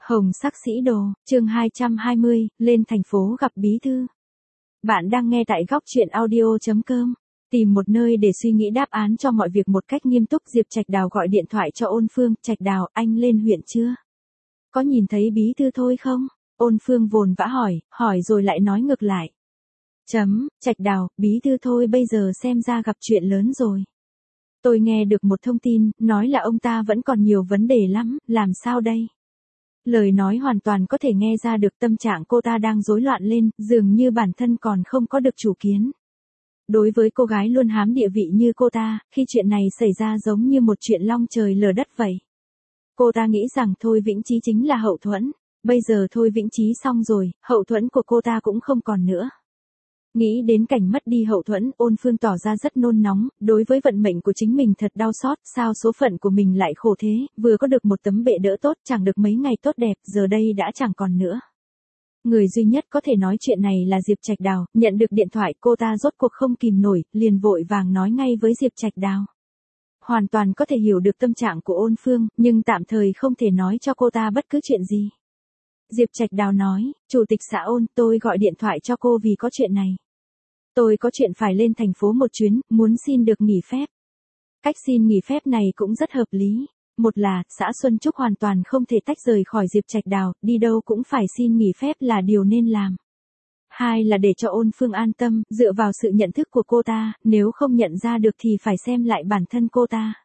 Hồng sắc sĩ đồ, chương 220, lên thành phố gặp bí thư. Bạn đang nghe tại góc truyện audio.com. Tìm một nơi để suy nghĩ đáp án cho mọi việc một cách nghiêm túc. Diệp Trạch Đào gọi điện thoại cho Ôn Phương. Trạch Đào, anh lên huyện chưa? Có nhìn thấy bí thư thôi không? Ôn Phương vồn vã hỏi rồi lại nói ngược lại. Trạch Đào, bí thư thôi bây giờ xem ra gặp chuyện lớn rồi. Tôi nghe được một thông tin, nói là ông ta vẫn còn nhiều vấn đề lắm, làm sao đây? Lời nói hoàn toàn có thể nghe ra được tâm trạng cô ta đang rối loạn lên, dường như bản thân còn không có được chủ kiến. Đối với cô gái luôn hám địa vị như cô ta, khi chuyện này xảy ra giống như một chuyện long trời lở đất vậy. Cô ta nghĩ rằng Thôi Vĩnh Chí chính là hậu thuẫn, bây giờ Thôi Vĩnh Chí xong rồi, hậu thuẫn của cô ta cũng không còn nữa. Nghĩ đến cảnh mất đi hậu thuẫn, Ôn Phương tỏ ra rất nôn nóng, đối với vận mệnh của chính mình thật đau xót, sao số phận của mình lại khổ thế, vừa có được một tấm bệ đỡ tốt, chẳng được mấy ngày tốt đẹp, giờ đây đã chẳng còn nữa. Người duy nhất có thể nói chuyện này là Diệp Trạch Đào, nhận được điện thoại cô ta rốt cuộc không kìm nổi, liền vội vàng nói ngay với Diệp Trạch Đào. Hoàn toàn có thể hiểu được tâm trạng của Ôn Phương, nhưng tạm thời không thể nói cho cô ta bất cứ chuyện gì. Diệp Trạch Đào nói, Chủ tịch xã Ôn, tôi gọi điện thoại cho cô vì có chuyện này. Tôi có chuyện phải lên thành phố một chuyến, muốn xin được nghỉ phép. Cách xin nghỉ phép này cũng rất hợp lý. Một là, xã Xuân Trúc hoàn toàn không thể tách rời khỏi Diệp Trạch Đào, đi đâu cũng phải xin nghỉ phép là điều nên làm. Hai là để cho Ôn Phương an tâm, dựa vào sự nhận thức của cô ta, nếu không nhận ra được thì phải xem lại bản thân cô ta.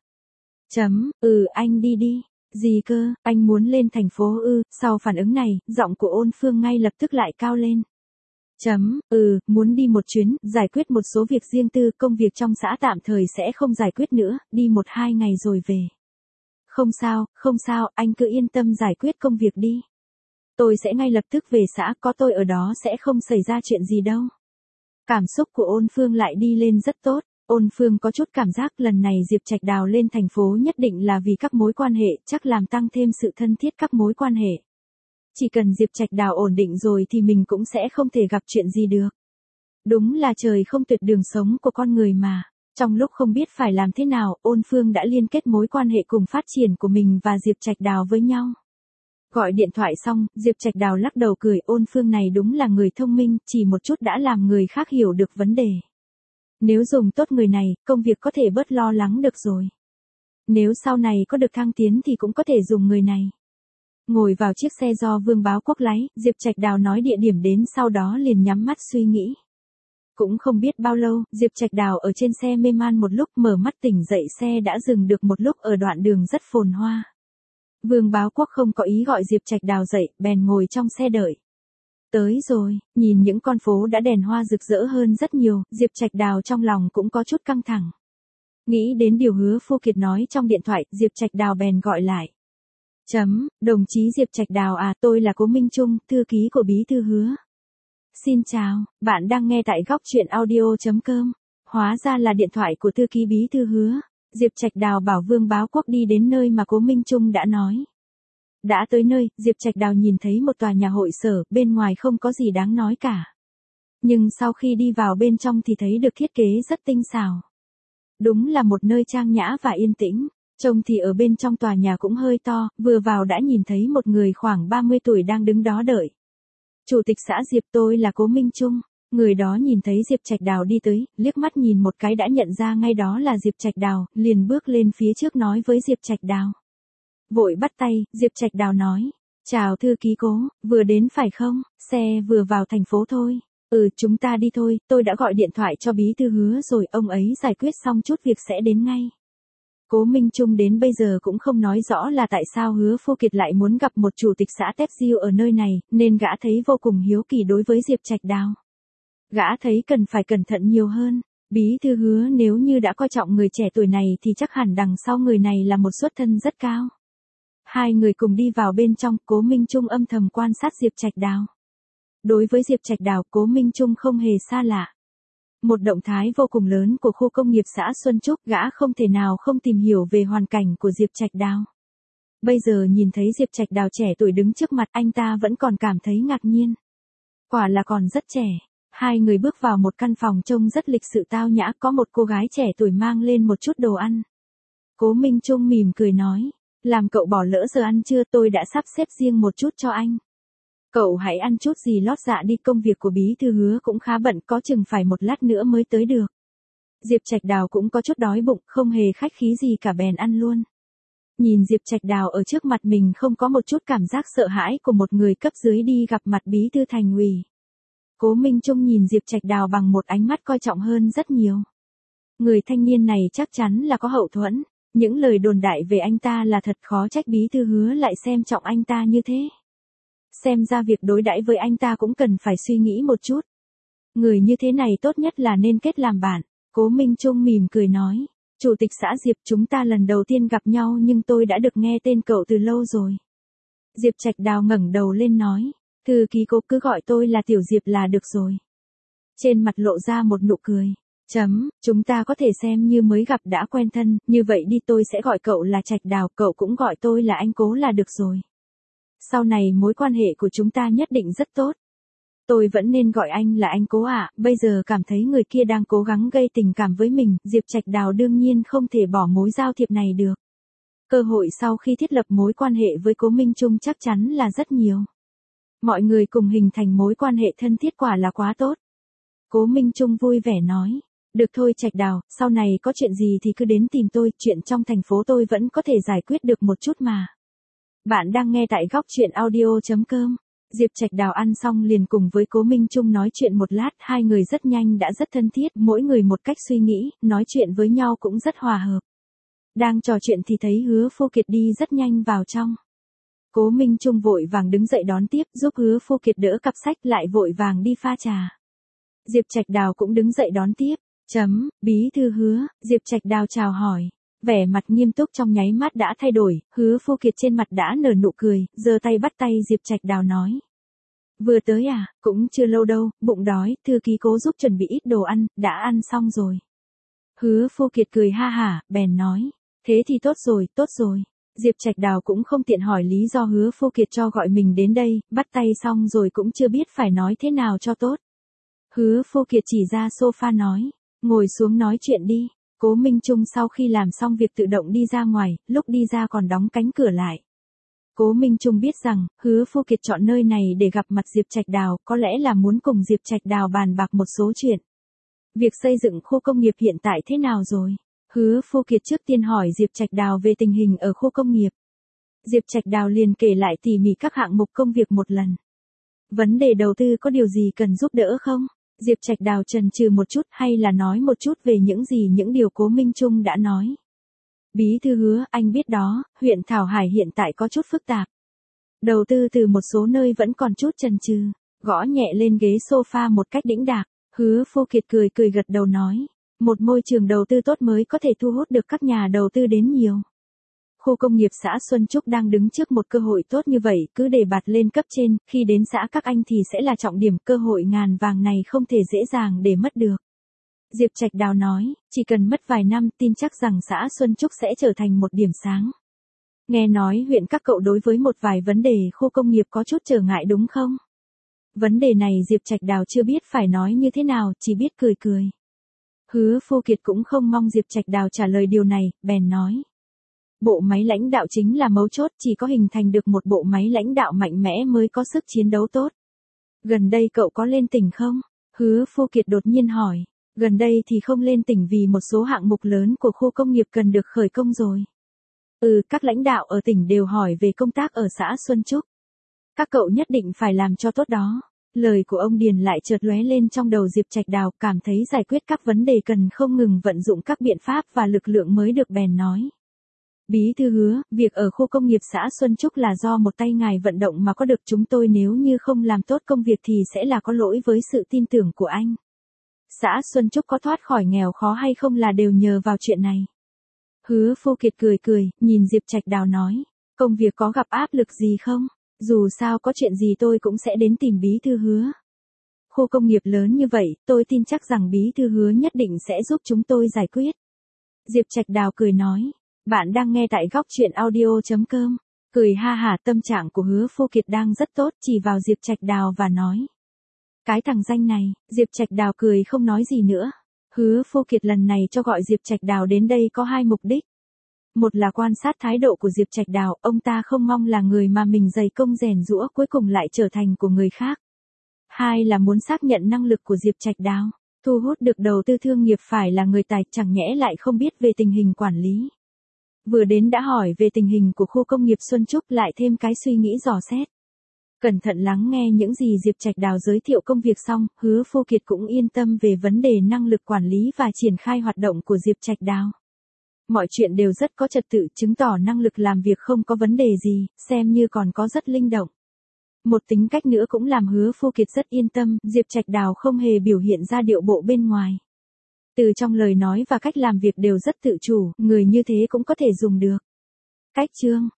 Anh đi đi. Gì cơ, anh muốn lên thành phố ư? Sau phản ứng này, giọng của Ôn Phương ngay lập tức lại cao lên. Muốn đi một chuyến, giải quyết một số việc riêng tư, công việc trong xã tạm thời sẽ không giải quyết nữa, đi 1-2 ngày rồi về. Không sao, anh cứ yên tâm giải quyết công việc đi. Tôi sẽ ngay lập tức về xã, có tôi ở đó sẽ không xảy ra chuyện gì đâu. Cảm xúc của Ôn Phương lại đi lên rất tốt. Ôn Phương có chút cảm giác lần này Diệp Trạch Đào lên thành phố nhất định là vì các mối quan hệ, chắc làm tăng thêm sự thân thiết các mối quan hệ. Chỉ cần Diệp Trạch Đào ổn định rồi thì mình cũng sẽ không thể gặp chuyện gì được. Đúng là trời không tuyệt đường sống của con người mà. Trong lúc không biết phải làm thế nào, Ôn Phương đã liên kết mối quan hệ cùng phát triển của mình và Diệp Trạch Đào với nhau. Gọi điện thoại xong, Diệp Trạch Đào lắc đầu cười, Ôn Phương này đúng là người thông minh, chỉ một chút đã làm người khác hiểu được vấn đề. Nếu dùng tốt người này, công việc có thể bớt lo lắng được rồi. Nếu sau này có được thăng tiến thì cũng có thể dùng người này. Ngồi vào chiếc xe do Vương Báo Quốc lái, Diệp Trạch Đào nói địa điểm đến, sau đó liền nhắm mắt suy nghĩ. Cũng không biết bao lâu, Diệp Trạch Đào ở trên xe mê man một lúc, mở mắt tỉnh dậy xe đã dừng được một lúc ở đoạn đường rất phồn hoa. Vương Báo Quốc không có ý gọi Diệp Trạch Đào dậy, bèn ngồi trong xe đợi. Tới rồi, nhìn những con phố đã đèn hoa rực rỡ hơn rất nhiều, Diệp Trạch Đào trong lòng cũng có chút căng thẳng. Nghĩ đến điều Hứa Phu Kiệt nói trong điện thoại, Diệp Trạch Đào bèn gọi lại. Đồng chí Diệp Trạch Đào à, tôi là Cố Minh Trung, thư ký của bí thư Hứa. Xin chào, bạn đang nghe tại góc truyện audio.com. Hóa ra là điện thoại của thư ký bí thư Hứa. Diệp Trạch Đào bảo Vương Báo Quốc đi đến nơi mà Cố Minh Trung đã nói. Đã tới nơi, Diệp Trạch Đào nhìn thấy một tòa nhà hội sở, bên ngoài không có gì đáng nói cả. Nhưng sau khi đi vào bên trong thì thấy được thiết kế rất tinh xảo. Đúng là một nơi trang nhã và yên tĩnh. Trông thì ở bên trong tòa nhà cũng hơi to, vừa vào đã nhìn thấy một người khoảng 30 tuổi đang đứng đó đợi. Chủ tịch xã Diệp, tôi là Cố Minh Trung. Người đó nhìn thấy Diệp Trạch Đào đi tới, liếc mắt nhìn một cái đã nhận ra ngay đó là Diệp Trạch Đào, liền bước lên phía trước nói với Diệp Trạch Đào. Vội bắt tay, Diệp Trạch Đào nói. Chào thư ký Cố, vừa đến phải không? Xe vừa vào thành phố thôi. Chúng ta đi thôi, tôi đã gọi điện thoại cho bí thư Hứa rồi, ông ấy giải quyết xong chút việc sẽ đến ngay. Cố Minh Trung đến bây giờ cũng không nói rõ là tại sao Hứa Phu Kiệt lại muốn gặp một chủ tịch xã Tép Diêu ở nơi này, nên gã thấy vô cùng hiếu kỳ đối với Diệp Trạch Đào. Gã thấy cần phải cẩn thận nhiều hơn. Bí thư Hứa nếu như đã coi trọng người trẻ tuổi này thì chắc hẳn đằng sau người này là một xuất thân rất cao. Hai người cùng đi vào bên trong, Cố Minh Trung âm thầm quan sát Diệp Trạch Đào. Đối với Diệp Trạch Đào, Cố Minh Trung không hề xa lạ. Một động thái vô cùng lớn của khu công nghiệp xã Xuân Trúc, gã không thể nào không tìm hiểu về hoàn cảnh của Diệp Trạch Đào. Bây giờ nhìn thấy Diệp Trạch Đào trẻ tuổi đứng trước mặt, anh ta vẫn còn cảm thấy ngạc nhiên. Quả là còn rất trẻ. Hai người bước vào một căn phòng trông rất lịch sự tao nhã, có một cô gái trẻ tuổi mang lên một chút đồ ăn. Cố Minh Trung mỉm cười nói. Làm cậu bỏ lỡ giờ ăn trưa, tôi đã sắp xếp riêng một chút cho anh. Cậu hãy ăn chút gì lót dạ đi, công việc của bí thư Hứa cũng khá bận, có chừng phải một lát nữa mới tới được. Diệp Trạch Đào cũng có chút đói bụng, không hề khách khí gì cả bèn ăn luôn. Nhìn Diệp Trạch Đào ở trước mặt mình không có một chút cảm giác sợ hãi của một người cấp dưới đi gặp mặt bí thư thành ủy. Cố Minh Trung nhìn Diệp Trạch Đào bằng một ánh mắt coi trọng hơn rất nhiều. Người thanh niên này chắc chắn là có hậu thuẫn, những lời đồn đại về anh ta là thật, khó trách bí thư Hứa lại xem trọng anh ta như thế. Xem ra việc đối đãi với anh ta cũng cần phải suy nghĩ một chút. Người như thế này tốt nhất là nên kết làm bạn. Cố Minh Trung mỉm cười nói, Chủ tịch xã Diệp, chúng ta lần đầu tiên gặp nhau nhưng tôi đã được nghe tên cậu từ lâu rồi. Diệp Trạch Đào ngẩng đầu lên nói, thư ký Cố cứ gọi tôi là Tiểu Diệp là được rồi. Trên mặt lộ ra một nụ cười. Chúng ta có thể xem như mới gặp đã quen thân, như vậy đi, tôi sẽ gọi cậu là Trạch Đào, cậu cũng gọi tôi là anh Cố là được rồi. Sau này mối quan hệ của chúng ta nhất định rất tốt. Tôi vẫn nên gọi anh là anh Cố à, bây giờ cảm thấy người kia đang cố gắng gây tình cảm với mình, Diệp Trạch Đào đương nhiên không thể bỏ mối giao thiệp này được. Cơ hội sau khi thiết lập mối quan hệ với Cố Minh Trung chắc chắn là rất nhiều. Mọi người cùng hình thành mối quan hệ thân thiết quả là quá tốt. Cố Minh Trung vui vẻ nói, được thôi Trạch Đào, sau này có chuyện gì thì cứ đến tìm tôi, chuyện trong thành phố tôi vẫn có thể giải quyết được một chút mà. Bạn đang nghe tại góc truyện audio.com. Diệp Trạch Đào ăn xong liền cùng với Cố Minh Trung nói chuyện một lát, hai người rất nhanh đã rất thân thiết, mỗi người một cách suy nghĩ, nói chuyện với nhau cũng rất hòa hợp. Đang trò chuyện thì thấy Hứa Phu Kiệt đi rất nhanh vào trong. Cố Minh Trung vội vàng đứng dậy đón tiếp, giúp Hứa Phu Kiệt đỡ cặp sách, lại vội vàng đi pha trà. Diệp Trạch Đào cũng đứng dậy đón tiếp. Bí thư Hứa, Diệp Trạch Đào chào hỏi. Vẻ mặt nghiêm túc trong nháy mắt đã thay đổi, Hứa Phu Kiệt trên mặt đã nở nụ cười, giơ tay bắt tay Diệp Trạch Đào nói. Vừa tới à, cũng chưa lâu đâu, bụng đói, thư ký Cố giúp chuẩn bị ít đồ ăn, đã ăn xong rồi. Hứa Phu Kiệt cười ha hả, bèn nói. Thế thì tốt rồi. Diệp Trạch Đào cũng không tiện hỏi lý do Hứa Phu Kiệt cho gọi mình đến đây, bắt tay xong rồi cũng chưa biết phải nói thế nào cho tốt. Hứa Phu Kiệt chỉ ra sofa nói, ngồi xuống nói chuyện đi. Cố Minh Trung sau khi làm xong việc tự động đi ra ngoài, lúc đi ra còn đóng cánh cửa lại. Cố Minh Trung biết rằng, Hứa Phu Kiệt chọn nơi này để gặp mặt Diệp Trạch Đào, có lẽ là muốn cùng Diệp Trạch Đào bàn bạc một số chuyện. Việc xây dựng khu công nghiệp hiện tại thế nào rồi? Hứa Phu Kiệt trước tiên hỏi Diệp Trạch Đào về tình hình ở khu công nghiệp. Diệp Trạch Đào liền kể lại tỉ mỉ các hạng mục công việc một lần. Vấn đề đầu tư có điều gì cần giúp đỡ không? Diệp Trạch Đào chần chừ một chút, hay là nói một chút về những điều Cố Minh Trung đã nói. Bí thư Hứa, anh biết đó, huyện Thảo Hải hiện tại có chút phức tạp. Đầu tư từ một số nơi vẫn còn chút chần chừ. Gõ nhẹ lên ghế sofa một cách đĩnh đạc, Hứa Phu Kiệt cười gật đầu nói. Một môi trường đầu tư tốt mới có thể thu hút được các nhà đầu tư đến nhiều. Khu công nghiệp xã Xuân Trúc đang đứng trước một cơ hội tốt như vậy, cứ đề bạt lên cấp trên, khi đến xã các anh thì sẽ là trọng điểm, cơ hội ngàn vàng này không thể dễ dàng để mất được. Diệp Trạch Đào nói, chỉ cần mất vài năm tin chắc rằng xã Xuân Trúc sẽ trở thành một điểm sáng. Nghe nói huyện các cậu đối với một vài vấn đề khu công nghiệp có chút trở ngại đúng không? Vấn đề này Diệp Trạch Đào chưa biết phải nói như thế nào, chỉ biết cười. Hứa Phu Kiệt cũng không mong Diệp Trạch Đào trả lời điều này, bèn nói. Bộ máy lãnh đạo chính là mấu chốt, chỉ có hình thành được một bộ máy lãnh đạo mạnh mẽ mới có sức chiến đấu tốt. Gần đây cậu có lên tỉnh không? Hứa Phu Kiệt đột nhiên hỏi. Gần đây thì không lên tỉnh vì một số hạng mục lớn của khu công nghiệp cần được khởi công rồi. Các lãnh đạo ở tỉnh đều hỏi về công tác ở xã Xuân Trúc. Các cậu nhất định phải làm cho tốt đó. Lời của ông Điền lại chợt lóe lên trong đầu Diệp Trạch Đào, cảm thấy giải quyết các vấn đề cần không ngừng vận dụng các biện pháp và lực lượng mới được, bèn nói. Bí thư Hứa, việc ở khu công nghiệp xã Xuân Trúc là do một tay ngài vận động mà có được, chúng tôi nếu như không làm tốt công việc thì sẽ là có lỗi với sự tin tưởng của anh. Xã Xuân Trúc có thoát khỏi nghèo khó hay không là đều nhờ vào chuyện này. Hứa Phu Kiệt cười, nhìn Diệp Trạch Đào nói, công việc có gặp áp lực gì không? Dù sao có chuyện gì tôi cũng sẽ đến tìm Bí thư Hứa. Khu công nghiệp lớn như vậy, tôi tin chắc rằng Bí thư Hứa nhất định sẽ giúp chúng tôi giải quyết. Diệp Trạch Đào cười nói, bạn đang nghe tại góc truyện audio.com. Cười ha hả, tâm trạng của Hứa Phu Kiệt đang rất tốt, chỉ vào Diệp Trạch Đào và nói. Cái thằng danh này, Diệp Trạch Đào cười không nói gì nữa. Hứa Phu Kiệt lần này cho gọi Diệp Trạch Đào đến đây có hai mục đích. Một là quan sát thái độ của Diệp Trạch Đào, ông ta không mong là người mà mình dày công rèn giũa cuối cùng lại trở thành của người khác. Hai là muốn xác nhận năng lực của Diệp Trạch Đào. Thu hút được đầu tư thương nghiệp phải là người tài, chẳng nhẽ lại không biết về tình hình quản lý. Vừa đến đã hỏi về tình hình của khu công nghiệp Xuân Trúc, lại thêm cái suy nghĩ dò xét. Cẩn thận lắng nghe những gì Diệp Trạch Đào giới thiệu công việc xong, Hứa Phu Kiệt cũng yên tâm về vấn đề năng lực quản lý và triển khai hoạt động của Diệp Trạch Đào. Mọi chuyện đều rất có trật tự, chứng tỏ năng lực làm việc không có vấn đề gì, xem như còn có rất linh động. Một tính cách nữa cũng làm Hứa Phu Kiệt rất yên tâm, Diệp Trạch Đào không hề biểu hiện ra điệu bộ bên ngoài. Từ trong lời nói và cách làm việc đều rất tự chủ, người như thế cũng có thể dùng được. Cách chương